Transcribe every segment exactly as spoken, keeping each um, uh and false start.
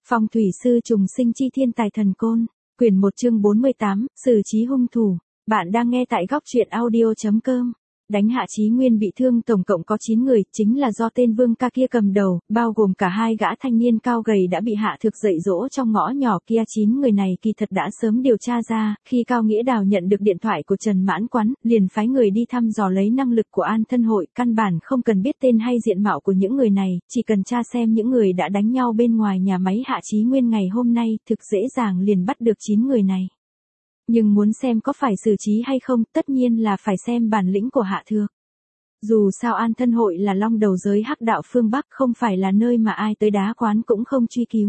Phong thủy sư trùng sinh chi thiên tài thần côn, quyển một chương bốn mươi tám, xử trí hung thủ. Bạn đang nghe tại góc truyện audio chấm com. Đánh hạ Chí Nguyên bị thương tổng cộng có chín người, chính là do tên Vương ca kia cầm đầu, bao gồm cả hai gã thanh niên cao gầy đã bị Hạ Thược dạy dỗ trong ngõ nhỏ kia. Chín người này kỳ thật đã sớm điều tra ra, khi Cao Nghĩa Đào nhận được điện thoại của Trần Mãn Quán, liền phái người đi thăm dò lấy năng lực của An Thân Hội, căn bản không cần biết tên hay diện mạo của những người này, chỉ cần tra xem những người đã đánh nhau bên ngoài nhà máy Hạ Chí Nguyên ngày hôm nay, thực dễ dàng liền bắt được chín người này. Nhưng muốn xem có phải xử trí hay không, tất nhiên là phải xem bản lĩnh của Hạ Thược. Dù sao An Thân Hội là long đầu giới hắc đạo phương Bắc, không phải là nơi mà ai tới đá quán cũng không truy cứu.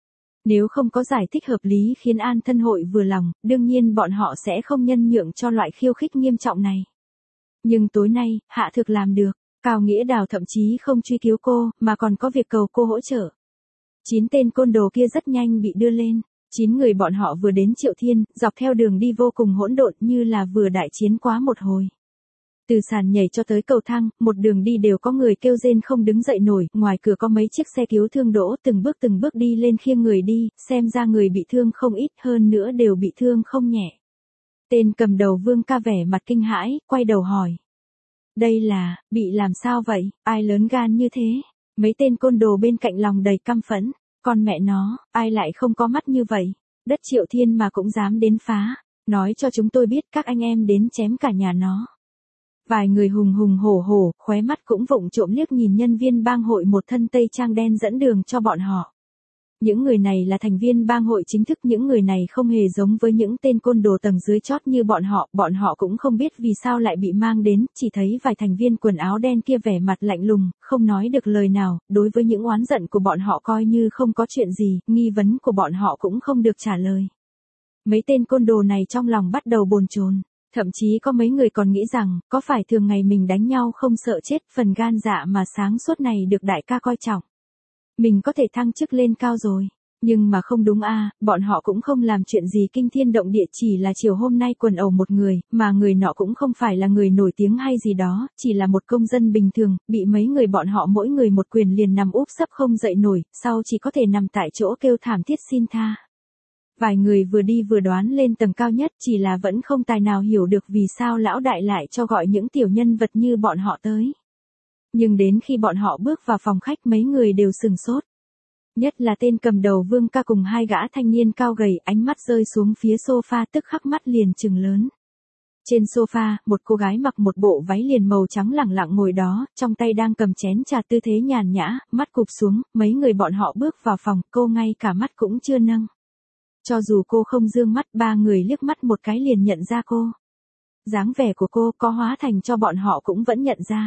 Nếu không có giải thích hợp lý khiến An Thân Hội vừa lòng, đương nhiên bọn họ sẽ không nhân nhượng cho loại khiêu khích nghiêm trọng này. Nhưng tối nay, Hạ Thược làm được, Cao Nghĩa Đào thậm chí không truy cứu cô, mà còn có việc cầu cô hỗ trợ. Chín tên côn đồ kia rất nhanh bị đưa lên. Chín người bọn họ vừa đến Triệu Thiên, dọc theo đường đi vô cùng hỗn độn như là vừa đại chiến quá một hồi. Từ sàn nhảy cho tới cầu thang, một đường đi đều có người kêu rên không đứng dậy nổi, ngoài cửa có mấy chiếc xe cứu thương đỗ, từng bước từng bước đi lên khiêng người đi, xem ra người bị thương không ít, hơn nữa đều bị thương không nhẹ. Tên cầm đầu Vương ca vẻ mặt kinh hãi, quay đầu hỏi. Đây là, bị làm sao vậy, ai lớn gan như thế? Mấy tên côn đồ bên cạnh lòng đầy căm phẫn. Con mẹ nó, ai lại không có mắt như vậy? Đất Triệu Thiên mà cũng dám đến phá. Nói cho chúng tôi biết các anh em đến chém cả nhà nó. Vài người hùng hùng hổ hổ, khóe mắt cũng vụng trộm liếc nhìn nhân viên bang hội một thân tây trang đen dẫn đường cho bọn họ. Những người này là thành viên bang hội chính thức, những người này không hề giống với những tên côn đồ tầng dưới chót như bọn họ, bọn họ cũng không biết vì sao lại bị mang đến, chỉ thấy vài thành viên quần áo đen kia vẻ mặt lạnh lùng, không nói được lời nào, đối với những oán giận của bọn họ coi như không có chuyện gì, nghi vấn của bọn họ cũng không được trả lời. Mấy tên côn đồ này trong lòng bắt đầu bồn chồn, thậm chí có mấy người còn nghĩ rằng, có phải thường ngày mình đánh nhau không sợ chết, phần gan dạ mà sáng suốt này được đại ca coi trọng. Mình có thể thăng chức lên cao rồi. Nhưng mà không đúng a, bọn họ cũng không làm chuyện gì kinh thiên động địa, chỉ là chiều hôm nay quần ẩu một người, mà người nọ cũng không phải là người nổi tiếng hay gì đó, chỉ là một công dân bình thường, bị mấy người bọn họ mỗi người một quyền liền nằm úp sấp không dậy nổi, sau chỉ có thể nằm tại chỗ kêu thảm thiết xin tha. Vài người vừa đi vừa đoán lên tầng cao nhất, chỉ là vẫn không tài nào hiểu được vì sao lão đại lại cho gọi những tiểu nhân vật như bọn họ tới. Nhưng đến khi bọn họ bước vào phòng khách mấy người đều sừng sốt. Nhất là tên cầm đầu Vương ca cùng hai gã thanh niên cao gầy, ánh mắt rơi xuống phía sofa tức khắc mắt liền trừng lớn. Trên sofa, một cô gái mặc một bộ váy liền màu trắng lẳng lặng ngồi đó, trong tay đang cầm chén trà tư thế nhàn nhã, mắt cụp xuống, mấy người bọn họ bước vào phòng, cô ngay cả mắt cũng chưa nâng. Cho dù cô không dương mắt, ba người liếc mắt một cái liền nhận ra cô. Dáng vẻ của cô có hóa thành cho bọn họ cũng vẫn nhận ra.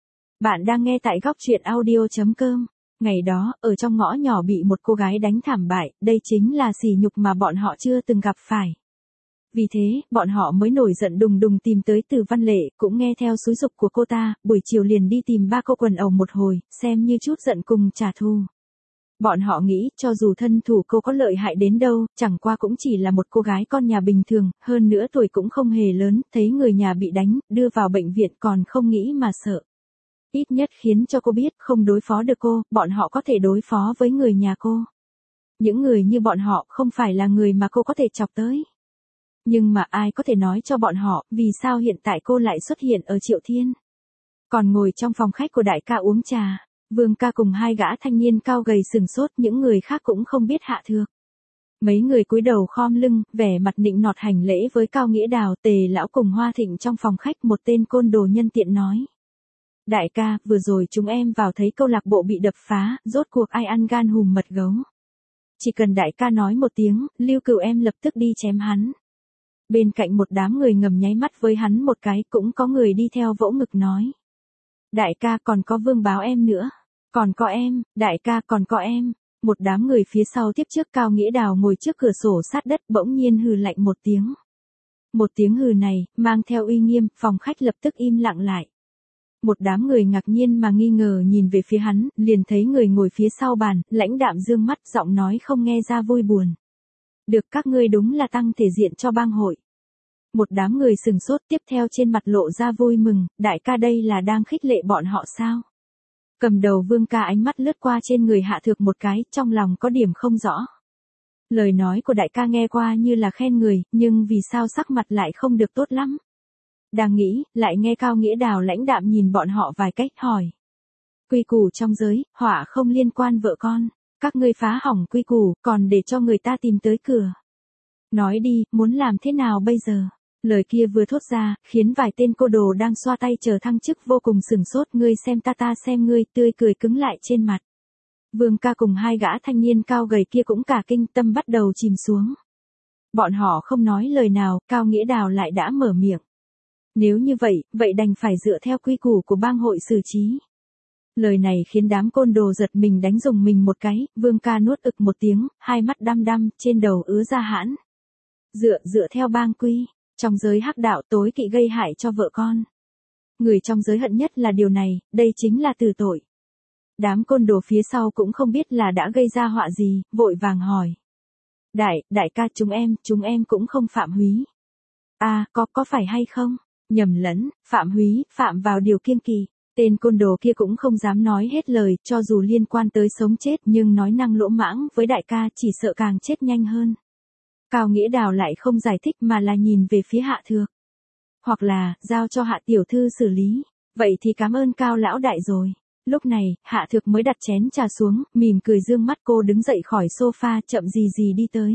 Bạn đang nghe tại góc truyện audio chấm com. Ngày đó, ở trong ngõ nhỏ bị một cô gái đánh thảm bại, đây chính là sỉ nhục mà bọn họ chưa từng gặp phải. Vì thế, bọn họ mới nổi giận đùng đùng tìm tới Từ Văn Lệ, cũng nghe theo xúi giục của cô ta, buổi chiều liền đi tìm ba cô quần ẩu một hồi, xem như chút giận cùng trả thù. Bọn họ nghĩ, cho dù thân thủ cô có lợi hại đến đâu, chẳng qua cũng chỉ là một cô gái con nhà bình thường, hơn nữa tuổi cũng không hề lớn, thấy người nhà bị đánh, đưa vào bệnh viện còn không nghĩ mà sợ. Ít nhất khiến cho cô biết không đối phó được cô, bọn họ có thể đối phó với người nhà cô. Những người như bọn họ không phải là người mà cô có thể chọc tới. Nhưng mà ai có thể nói cho bọn họ vì sao hiện tại cô lại xuất hiện ở Triệu Thiên. Còn ngồi trong phòng khách của đại ca uống trà, Vương ca cùng hai gã thanh niên cao gầy sừng sốt, những người khác cũng không biết Hạ Thược. Mấy người cúi đầu khom lưng, vẻ mặt nịnh nọt hành lễ với Cao Nghĩa Đào, Tề lão cùng Hoa Thịnh trong phòng khách, một tên côn đồ nhân tiện nói. Đại ca, vừa rồi chúng em vào thấy câu lạc bộ bị đập phá, rốt cuộc ai ăn gan hùm mật gấu. Chỉ cần đại ca nói một tiếng, Lưu Cửu em lập tức đi chém hắn. Bên cạnh một đám người ngầm nháy mắt với hắn một cái, cũng có người đi theo vỗ ngực nói. Đại ca còn có Vương báo em nữa. Còn có em, đại ca còn có em. Một đám người phía sau tiếp trước Cao Nghĩa Đào ngồi trước cửa sổ sát đất bỗng nhiên hừ lạnh một tiếng. Một tiếng hừ này, mang theo uy nghiêm, phòng khách lập tức im lặng lại. Một đám người ngạc nhiên mà nghi ngờ nhìn về phía hắn, liền thấy người ngồi phía sau bàn, lãnh đạm dương mắt, giọng nói không nghe ra vui buồn. Được, các ngươi đúng là tăng thể diện cho bang hội. Một đám người sừng sốt, tiếp theo trên mặt lộ ra vui mừng, đại ca đây là đang khích lệ bọn họ sao? Cầm đầu Vương ca ánh mắt lướt qua trên người Hạ Thược một cái, trong lòng có điểm không rõ. Lời nói của đại ca nghe qua như là khen người, nhưng vì sao sắc mặt lại không được tốt lắm. Đang nghĩ, lại nghe Cao Nghĩa Đào lãnh đạm nhìn bọn họ vài cách hỏi. Quy củ trong giới, họa không liên quan vợ con, các ngươi phá hỏng quy củ, còn để cho người ta tìm tới cửa. Nói đi, muốn làm thế nào bây giờ? Lời kia vừa thốt ra, khiến vài tên cô đồ đang xoa tay chờ thăng chức vô cùng sửng sốt, ngươi xem ta ta xem ngươi, tươi cười cứng lại trên mặt. Vương ca cùng hai gã thanh niên cao gầy kia cũng cả kinh, tâm bắt đầu chìm xuống. Bọn họ không nói lời nào, Cao Nghĩa Đào lại đã mở miệng. Nếu như vậy, vậy đành phải dựa theo quy củ của bang hội xử trí. Lời này khiến đám côn đồ giật mình đánh rùng mình một cái, Vương ca nuốt ực một tiếng, hai mắt đăm đăm, trên đầu ứa ra hãn. Dựa, dựa theo bang quy, trong giới hắc đạo tối kỵ gây hại cho vợ con. Người trong giới hận nhất là điều này, đây chính là tử tội. Đám côn đồ phía sau cũng không biết là đã gây ra họa gì, vội vàng hỏi. Đại, đại ca chúng em, chúng em cũng không phạm húy. À, có, có phải hay không? Nhầm lẫn, phạm húy, phạm vào điều kiêng kỵ. Tên côn đồ kia cũng không dám nói hết lời, cho dù liên quan tới sống chết nhưng nói năng lỗ mãng với đại ca chỉ sợ càng chết nhanh hơn. Cao Nghĩa Đào lại không giải thích mà là nhìn về phía Hạ Thược. Hoặc là, giao cho Hạ tiểu thư xử lý. Vậy thì cảm ơn Cao lão đại rồi. Lúc này, Hạ Thược mới đặt chén trà xuống, mỉm cười dương mắt cô đứng dậy khỏi sofa chậm gì gì đi tới.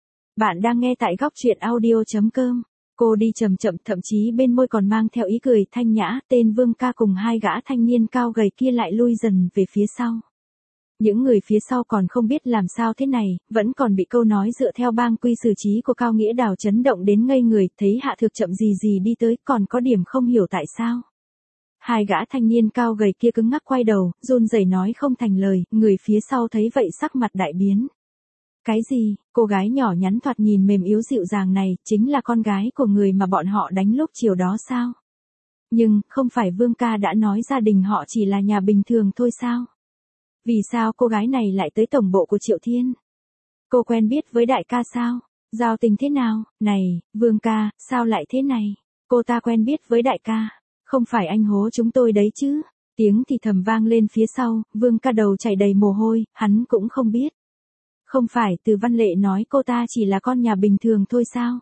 Bạn đang nghe tại góc truyện audio chấm com. Cô đi chậm chậm thậm chí bên môi còn mang theo ý cười thanh nhã, tên Vương ca cùng hai gã thanh niên cao gầy kia lại lui dần về phía sau. Những người phía sau còn không biết làm sao thế này, vẫn còn bị câu nói dựa theo bang quy xử trí của Cao Nghĩa Đào chấn động đến ngây người, thấy Hạ Thược chậm gì gì đi tới còn có điểm không hiểu tại sao. Hai gã thanh niên cao gầy kia cứng ngắc quay đầu, run rẩy nói không thành lời, người phía sau thấy vậy sắc mặt đại biến. Cái gì, cô gái nhỏ nhắn thoạt nhìn mềm yếu dịu dàng này, chính là con gái của người mà bọn họ đánh lúc chiều đó sao? Nhưng, không phải Vương ca đã nói gia đình họ chỉ là nhà bình thường thôi sao? Vì sao cô gái này lại tới tổng bộ của Triệu Thiên? Cô quen biết với đại ca sao? Giao tình thế nào? Này, Vương ca, sao lại thế này? Cô ta quen biết với đại ca. Không phải anh hố chúng tôi đấy chứ? Tiếng thì thầm vang lên phía sau, Vương ca đầu chảy đầy mồ hôi, hắn cũng không biết. Không phải Từ Văn Lệ nói cô ta chỉ là con nhà bình thường thôi sao?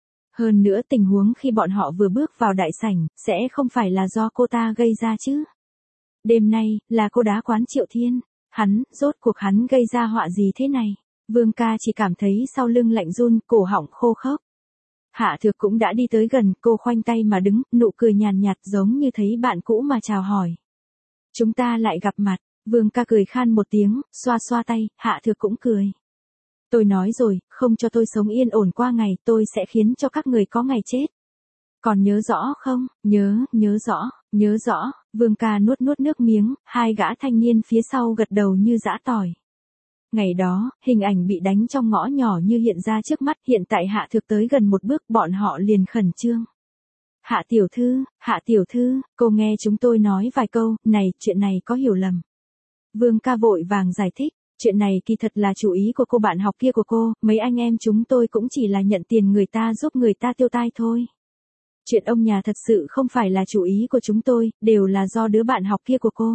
Hơn nữa tình huống khi bọn họ vừa bước vào đại sảnh, sẽ không phải là do cô ta gây ra chứ? Đêm nay, là cô đá quán Triệu Thiên. Hắn, rốt cuộc hắn gây ra họa gì thế này? Vương ca chỉ cảm thấy sau lưng lạnh run, cổ họng khô khốc. Hạ Thược cũng đã đi tới gần, cô khoanh tay mà đứng, nụ cười nhàn nhạt giống như thấy bạn cũ mà chào hỏi. Chúng ta lại gặp mặt, Vương ca cười khan một tiếng, xoa xoa tay, Hạ Thược cũng cười. Tôi nói rồi, không cho tôi sống yên ổn qua ngày, tôi sẽ khiến cho các người có ngày chết. Còn nhớ rõ không? Nhớ, nhớ rõ, nhớ rõ, Vương ca nuốt nuốt nước miếng, hai gã thanh niên phía sau gật đầu như giã tỏi. Ngày đó, hình ảnh bị đánh trong ngõ nhỏ như hiện ra trước mắt, hiện tại Hạ Thược tới gần một bước bọn họ liền khẩn trương. Hạ tiểu thư, Hạ tiểu thư, cô nghe chúng tôi nói vài câu, này, chuyện này có hiểu lầm. Vương ca vội vàng giải thích, chuyện này kỳ thật là chủ ý của cô bạn học kia của cô, mấy anh em chúng tôi cũng chỉ là nhận tiền người ta giúp người ta tiêu tai thôi. Chuyện ông nhà thật sự không phải là chủ ý của chúng tôi, đều là do đứa bạn học kia của cô.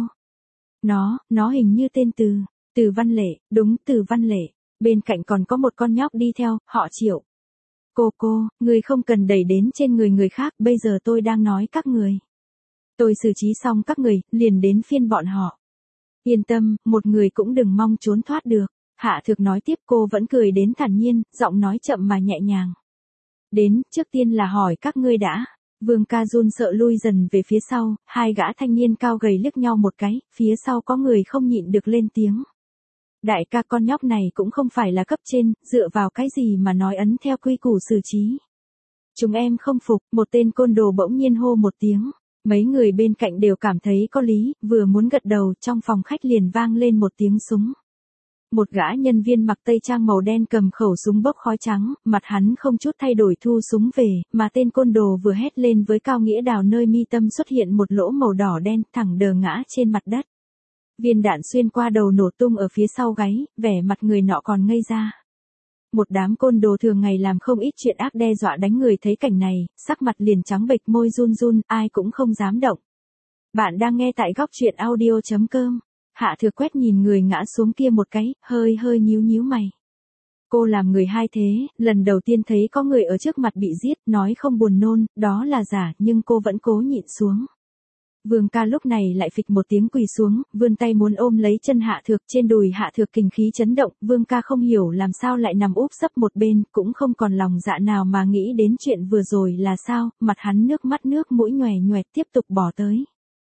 Nó, nó hình như tên Từ, Từ Văn Lệ, đúng Từ Văn Lệ, bên cạnh còn có một con nhóc đi theo, họ Triệu. Cô cô, người không cần đẩy đến trên người người khác, bây giờ tôi đang nói các người. Tôi xử trí xong các người, liền đến phiên bọn họ. Yên tâm, một người cũng đừng mong trốn thoát được. Hạ Thược nói tiếp, cô vẫn cười đến thản nhiên, giọng nói chậm mà nhẹ nhàng. Đến, trước tiên là hỏi các ngươi đã. Vương ca run sợ lui dần về phía sau, hai gã thanh niên cao gầy liếc nhau một cái, phía sau có người không nhịn được lên tiếng. Đại ca, con nhóc này cũng không phải là cấp trên, dựa vào cái gì mà nói ấn theo quy củ xử trí. Chúng em không phục, một tên côn đồ bỗng nhiên hô một tiếng. Mấy người bên cạnh đều cảm thấy có lý, vừa muốn gật đầu, trong phòng khách liền vang lên một tiếng súng. Một gã nhân viên mặc tây trang màu đen cầm khẩu súng bốc khói trắng, mặt hắn không chút thay đổi thu súng về, mà tên côn đồ vừa hét lên với Cao Nghĩa Đào nơi mi tâm xuất hiện một lỗ màu đỏ đen thẳng đờ ngã trên mặt đất. Viên đạn xuyên qua đầu nổ tung ở phía sau gáy, vẻ mặt người nọ còn ngây ra. Một đám côn đồ thường ngày làm không ít chuyện ác đe dọa đánh người thấy cảnh này, sắc mặt liền trắng bệch môi run run, ai cũng không dám động. Bạn đang nghe tại góc chuyện audio chấm com. Hạ Thược quét nhìn người ngã xuống kia một cái, hơi hơi nhíu nhíu mày. Cô làm người hai thế, lần đầu tiên thấy có người ở trước mặt bị giết, nói không buồn nôn, đó là giả, nhưng cô vẫn cố nhịn xuống. Vương ca lúc này lại phịch một tiếng quỳ xuống, vươn tay muốn ôm lấy chân Hạ Thược, trên đùi Hạ Thược kình khí chấn động, Vương ca không hiểu làm sao lại nằm úp sấp một bên, cũng không còn lòng dạ nào mà nghĩ đến chuyện vừa rồi là sao, mặt hắn nước mắt nước mũi nhòe nhòe tiếp tục bỏ tới.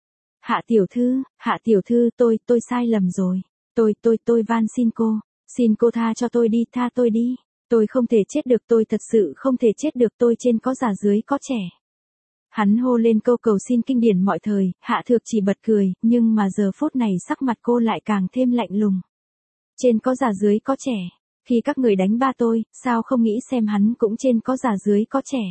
Hạ tiểu thư, Hạ tiểu thư, tôi, tôi sai lầm rồi. Tôi, tôi, tôi van xin cô. Xin cô tha cho tôi đi, tha tôi đi. Tôi không thể chết được, tôi thật sự không thể chết được, tôi trên có già dưới có trẻ. Hắn hô lên câu cầu xin kinh điển mọi thời, Hạ Thược chỉ bật cười, nhưng mà giờ phút này sắc mặt cô lại càng thêm lạnh lùng. Trên có già dưới có trẻ. Khi các người đánh ba tôi, sao không nghĩ xem hắn cũng trên có già dưới có trẻ.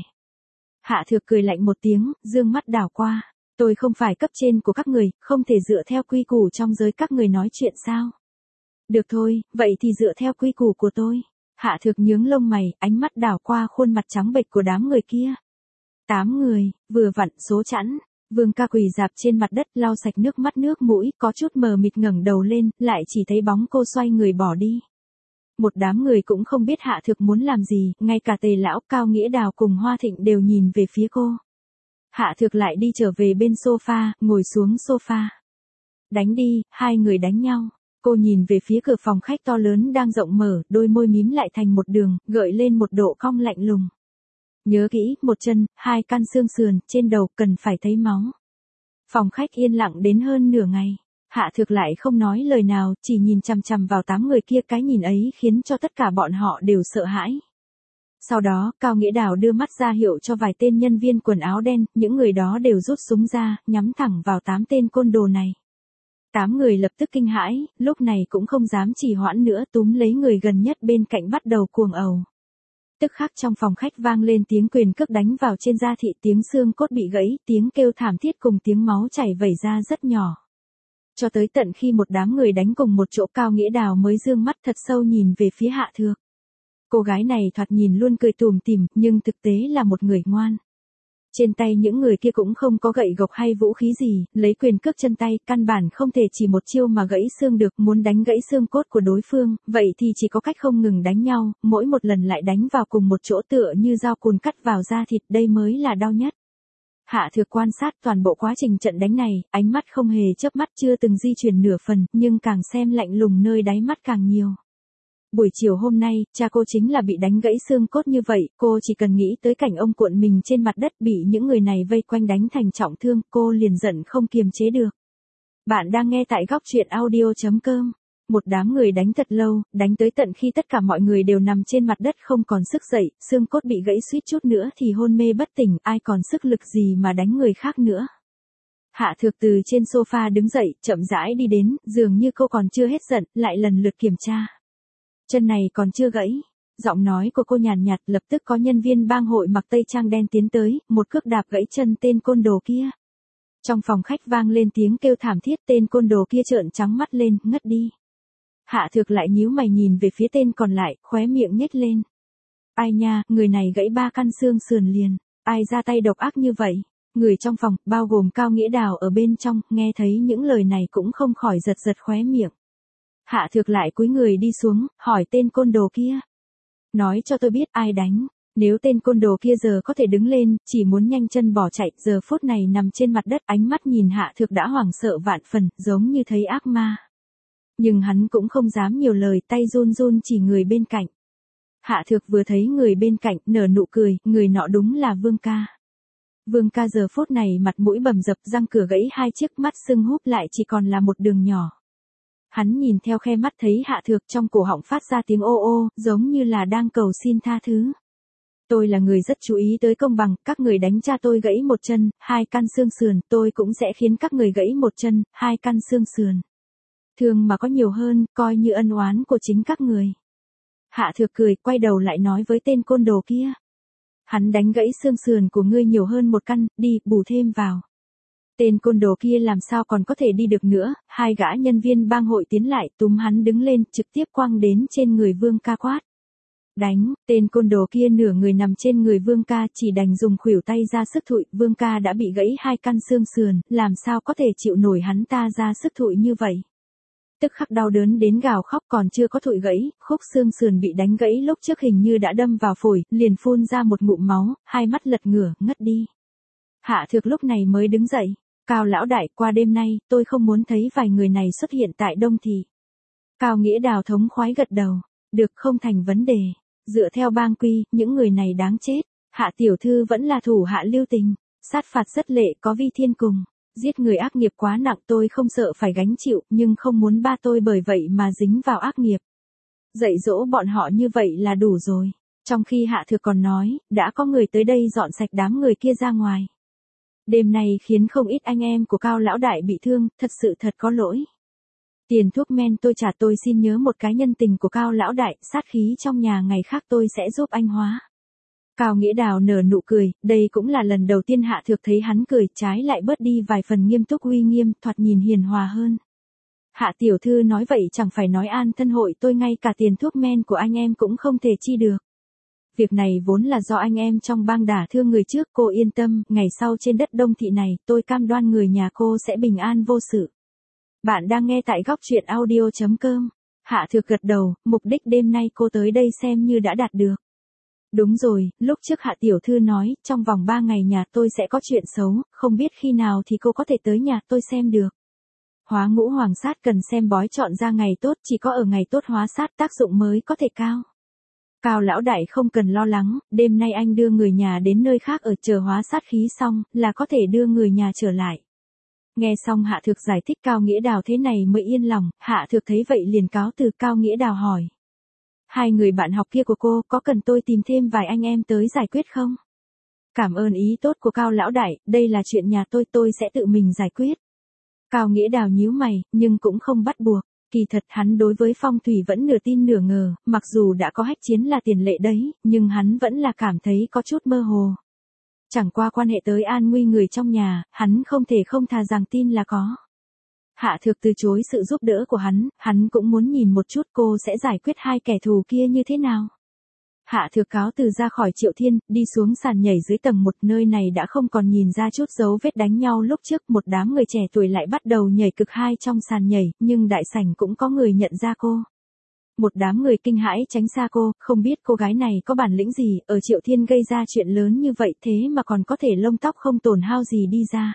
Hạ Thược cười lạnh một tiếng, dương mắt đảo qua. Tôi không phải cấp trên của các người, không thể dựa theo quy củ trong giới các người nói chuyện sao? Được thôi, vậy thì dựa theo quy củ của tôi. Hạ Thược nhướng lông mày, ánh mắt đảo qua khuôn mặt trắng bệch của đám người kia. Tám người, vừa vặn số chẵn. Vương ca quỳ dạp trên mặt đất lau sạch nước mắt nước mũi, có chút mờ mịt ngẩng đầu lên, lại chỉ thấy bóng cô xoay người bỏ đi. Một đám người cũng không biết Hạ Thược muốn làm gì, ngay cả Tề lão, Cao Nghĩa Đào cùng Hoa Thịnh đều nhìn về phía cô. Hạ Thược lại đi trở về bên sofa, ngồi xuống sofa. Đánh đi, hai người đánh nhau. Cô nhìn về phía cửa phòng khách to lớn đang rộng mở, đôi môi mím lại thành một đường, gợi lên một độ cong lạnh lùng. Nhớ kỹ, một chân, hai căn xương sườn, trên đầu, cần phải thấy máu. Phòng khách yên lặng đến hơn nửa ngày. Hạ Thược lại không nói lời nào, chỉ nhìn chằm chằm vào tám người kia, cái nhìn ấy khiến cho tất cả bọn họ đều sợ hãi. Sau đó, Cao Nghĩa Đào đưa mắt ra hiệu cho vài tên nhân viên quần áo đen, những người đó đều rút súng ra, nhắm thẳng vào tám tên côn đồ này. Tám người lập tức kinh hãi, lúc này cũng không dám trì hoãn nữa, túm lấy người gần nhất bên cạnh bắt đầu cuồng ầu. Tức khắc trong phòng khách vang lên tiếng quyền cước đánh vào trên da thịt, tiếng xương cốt bị gãy, tiếng kêu thảm thiết cùng tiếng máu chảy vẩy ra rất nhỏ. Cho tới tận khi một đám người đánh cùng một chỗ, Cao Nghĩa Đào mới dương mắt thật sâu nhìn về phía Hạ Thược. Cô gái này thoạt nhìn luôn cười tủm tỉm, nhưng thực tế là một người ngoan. Trên tay những người kia cũng không có gậy gộc hay vũ khí gì, lấy quyền cước chân tay, căn bản không thể chỉ một chiêu mà gãy xương được, muốn đánh gãy xương cốt của đối phương, vậy thì chỉ có cách không ngừng đánh nhau, mỗi một lần lại đánh vào cùng một chỗ tựa như dao cùn cắt vào da thịt, đây mới là đau nhất. Hạ Thược quan sát toàn bộ quá trình trận đánh này, ánh mắt không hề chớp mắt, chưa từng di chuyển nửa phần, nhưng càng xem lạnh lùng nơi đáy mắt càng nhiều. Buổi chiều hôm nay, cha cô chính là bị đánh gãy xương cốt như vậy, cô chỉ cần nghĩ tới cảnh ông cuộn mình trên mặt đất bị những người này vây quanh đánh thành trọng thương, cô liền giận không kiềm chế được. Bạn đang nghe tại góc chuyện audio chấm com. Một đám người đánh thật lâu, đánh tới tận khi tất cả mọi người đều nằm trên mặt đất không còn sức dậy, xương cốt bị gãy suýt chút nữa thì hôn mê bất tỉnh, ai còn sức lực gì mà đánh người khác nữa. Hạ Thược từ trên sofa đứng dậy, chậm rãi đi đến, dường như cô còn chưa hết giận, lại lần lượt kiểm tra. Chân này còn chưa gãy. Giọng nói của cô nhàn nhạt, lập tức có nhân viên bang hội mặc tây trang đen tiến tới, một cước đạp gãy chân tên côn đồ kia. Trong phòng khách vang lên tiếng kêu thảm thiết, tên côn đồ kia trợn trắng mắt lên, ngất đi. Hạ Thược lại nhíu mày nhìn về phía tên còn lại, khóe miệng nhếch lên. Ai nha, người này gãy ba căn xương sườn liền, ai ra tay độc ác như vậy? Người trong phòng, bao gồm Cao Nghĩa Đào ở bên trong, nghe thấy những lời này cũng không khỏi giật giật khóe miệng. Hạ Thược lại cúi người đi xuống, hỏi tên côn đồ kia. Nói cho tôi biết ai đánh. Nếu tên côn đồ kia giờ có thể đứng lên, chỉ muốn nhanh chân bỏ chạy, giờ phút này nằm trên mặt đất, ánh mắt nhìn Hạ Thược đã hoảng sợ vạn phần, giống như thấy ác ma. Nhưng hắn cũng không dám nhiều lời, tay run run chỉ người bên cạnh. Hạ Thược vừa thấy người bên cạnh, nở nụ cười, người nọ đúng là Vương ca. Vương ca giờ phút này mặt mũi bầm dập, răng cửa gãy hai chiếc, mắt sưng húp lại chỉ còn là một đường nhỏ. Hắn nhìn theo khe mắt thấy Hạ Thược, trong cổ họng phát ra tiếng ô ô, giống như là đang cầu xin tha thứ. Tôi là người rất chú ý tới công bằng, các người đánh cha tôi gãy một chân, hai căn xương sườn, tôi cũng sẽ khiến các người gãy một chân, hai căn xương sườn. Thường mà có nhiều hơn, coi như ân oán của chính các người. Hạ Thược cười, quay đầu lại nói với tên côn đồ kia. Hắn đánh gãy xương sườn của ngươi nhiều hơn một căn, đi, bù thêm vào. Tên côn đồ kia làm sao còn có thể đi được nữa, hai gã nhân viên bang hội tiến lại, túm hắn đứng lên, trực tiếp quăng đến trên người Vương ca quát. Đánh, tên côn đồ kia nửa người nằm trên người Vương ca chỉ đành dùng khuỷu tay ra sức thụi, Vương ca đã bị gãy hai căn xương sườn, làm sao có thể chịu nổi hắn ta ra sức thụi như vậy. Tức khắc đau đớn đến gào khóc, còn chưa có thụi gãy, khúc xương sườn bị đánh gãy lúc trước hình như đã đâm vào phổi, liền phun ra một ngụm máu, hai mắt lật ngửa, ngất đi. Hạ Thược lúc này mới đứng dậy, Cao lão đại, qua đêm nay, tôi không muốn thấy vài người này xuất hiện tại Đông Thị. Cao Nghĩa Đào thống khoái gật đầu, được, không thành vấn đề. Dựa theo bang quy, những người này đáng chết. Hạ tiểu thư vẫn là thủ hạ lưu tình, sát phạt rất lệ, có vi thiên cùng. Giết người ác nghiệp quá nặng, tôi không sợ phải gánh chịu, nhưng không muốn ba tôi bởi vậy mà dính vào ác nghiệp. Dạy dỗ bọn họ như vậy là đủ rồi. Trong khi Hạ Thược còn nói, đã có người tới đây dọn sạch đám người kia ra ngoài. Đêm này khiến không ít anh em của Cao lão đại bị thương, thật sự thật có lỗi. Tiền thuốc men tôi trả, tôi xin nhớ một cái nhân tình của Cao lão đại, sát khí trong nhà ngày khác tôi sẽ giúp anh hóa. Cao Nghĩa Đào nở nụ cười, đây cũng là lần đầu tiên Hạ Thược thấy hắn cười, trái lại bớt đi vài phần nghiêm túc uy nghiêm, thoạt nhìn hiền hòa hơn. Hạ tiểu thư nói vậy chẳng phải nói an thân hội tôi ngay cả tiền thuốc men của anh em cũng không thể chi được. Việc này vốn là do anh em trong bang đả thương người trước, cô yên tâm, ngày sau trên đất Đông Thị này, tôi cam đoan người nhà cô sẽ bình an vô sự. Bạn đang nghe tại góc truyện audio chấm com. Hạ Thược gật đầu, mục đích đêm nay cô tới đây xem như đã đạt được. Đúng rồi, lúc trước Hạ tiểu thư nói, trong vòng ba ngày nhà tôi sẽ có chuyện xấu, không biết khi nào thì cô có thể tới nhà tôi xem được. Hóa ngũ hoàng sát cần xem bói chọn ra ngày tốt, chỉ có ở ngày tốt hóa sát tác dụng mới có thể cao. Cao lão đại không cần lo lắng, đêm nay anh đưa người nhà đến nơi khác ở, chờ hóa sát khí xong, là có thể đưa người nhà trở lại. Nghe xong Hạ Thược giải thích Cao Nghĩa Đào thế này mới yên lòng, Hạ Thược thấy vậy liền cáo từ. Cao Nghĩa Đào hỏi. Hai người bạn học kia của cô, có cần tôi tìm thêm vài anh em tới giải quyết không? Cảm ơn ý tốt của Cao lão đại, đây là chuyện nhà tôi, tôi sẽ tự mình giải quyết. Cao Nghĩa Đào nhíu mày, nhưng cũng không bắt buộc. Kỳ thật hắn đối với phong thủy vẫn nửa tin nửa ngờ, mặc dù đã có hách chiến là tiền lệ đấy, nhưng hắn vẫn là cảm thấy có chút mơ hồ. Chẳng qua quan hệ tới an nguy người trong nhà, hắn không thể không thà rằng tin là có. Hạ Thược từ chối sự giúp đỡ của hắn, hắn cũng muốn nhìn một chút cô sẽ giải quyết hai kẻ thù kia như thế nào. Hạ Thược cáo từ ra khỏi Triệu Thiên, đi xuống sàn nhảy dưới tầng một, nơi này đã không còn nhìn ra chút dấu vết đánh nhau lúc trước, một đám người trẻ tuổi lại bắt đầu nhảy cực hai trong sàn nhảy, nhưng đại sảnh cũng có người nhận ra cô. Một đám người kinh hãi tránh xa cô, không biết cô gái này có bản lĩnh gì, ở Triệu Thiên gây ra chuyện lớn như vậy thế mà còn có thể lông tóc không tổn hao gì đi ra.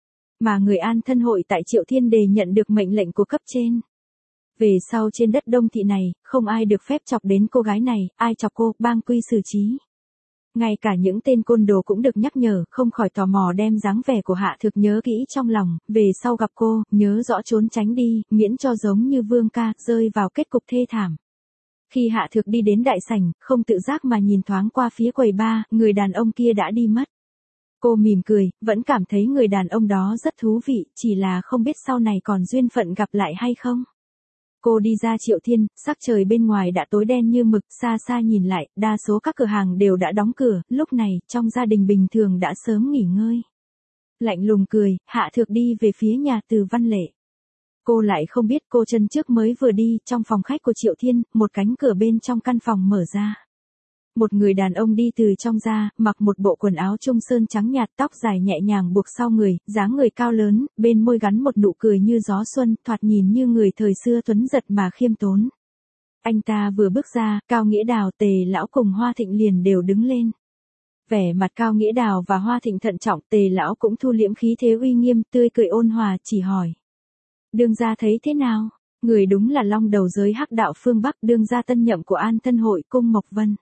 Mà người an thân hội tại Triệu Thiên đề nhận được mệnh lệnh của cấp trên. Về sau trên đất Đông Thị này, không ai được phép chọc đến cô gái này, ai chọc cô, bang quy xử trí. Ngay cả những tên côn đồ cũng được nhắc nhở, không khỏi tò mò đem dáng vẻ của Hạ Thược nhớ kỹ trong lòng, về sau gặp cô, nhớ rõ trốn tránh đi, miễn cho giống như Vương ca, rơi vào kết cục thê thảm. Khi Hạ Thược đi đến đại sảnh, không tự giác mà nhìn thoáng qua phía quầy bar, người đàn ông kia đã đi mất. Cô mỉm cười, vẫn cảm thấy người đàn ông đó rất thú vị, chỉ là không biết sau này còn duyên phận gặp lại hay không. Cô đi ra Triệu Thiên, sắc trời bên ngoài đã tối đen như mực, xa xa nhìn lại, đa số các cửa hàng đều đã đóng cửa, lúc này, trong gia đình bình thường đã sớm nghỉ ngơi. Lạnh lùng cười, Hạ Thược đi về phía nhà Từ Văn Lệ. Cô lại không biết cô chân trước mới vừa đi, trong phòng khách của Triệu Thiên, một cánh cửa bên trong căn phòng mở ra. Một người đàn ông đi từ trong ra, mặc một bộ quần áo trung sơn trắng nhạt, tóc dài nhẹ nhàng buộc sau người, dáng người cao lớn, bên môi gắn một nụ cười như gió xuân, thoạt nhìn như người thời xưa tuấn giật mà khiêm tốn. Anh ta vừa bước ra, Cao Nghĩa Đào, Tề lão cùng Hoa Thịnh liền đều đứng lên. Vẻ mặt Cao Nghĩa Đào và Hoa Thịnh thận trọng, Tề lão cũng thu liễm khí thế uy nghiêm, tươi cười ôn hòa, chỉ hỏi. Đương gia thấy thế nào? Người đúng là long đầu giới hắc đạo phương Bắc, đương gia tân nhậm của an thân hội cung Mộc Vân.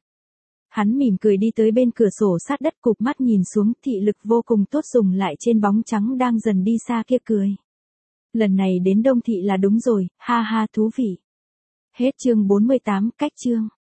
Hắn mỉm cười đi tới bên cửa sổ sát đất, cụp mắt nhìn xuống, thị lực vô cùng tốt, dùng lại trên bóng trắng đang dần đi xa kia cười. Lần này đến Đông Thị là đúng rồi, ha ha thú vị. Hết chương bốn mươi tám, cách chương.